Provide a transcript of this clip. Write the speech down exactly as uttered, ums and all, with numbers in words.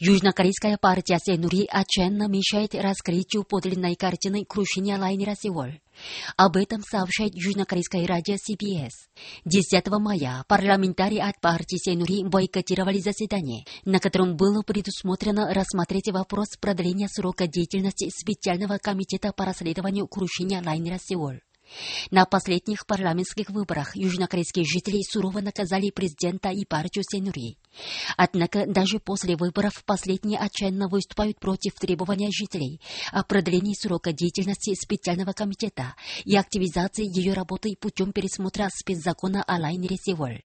Южнокорейская партия Сенури отчаянно мешает раскрытию подлинной картины крушения лайнера «Сеул». Об этом сообщает южнокорейское радио си би эс. десятого мая парламентарии от партии Сенури бойкотировали заседание, на котором было предусмотрено рассмотреть вопрос продления срока деятельности специального комитета по расследованию крушения лайнера «Сеул». На последних парламентских выборах южнокорейские жители сурово наказали президента и партию Сенури. Однако даже после выборов последние отчаянно выступают против требования жителей о продлении срока деятельности специального комитета и активизации ее работы путем пересмотра спецзакона о лайнере «Сеул».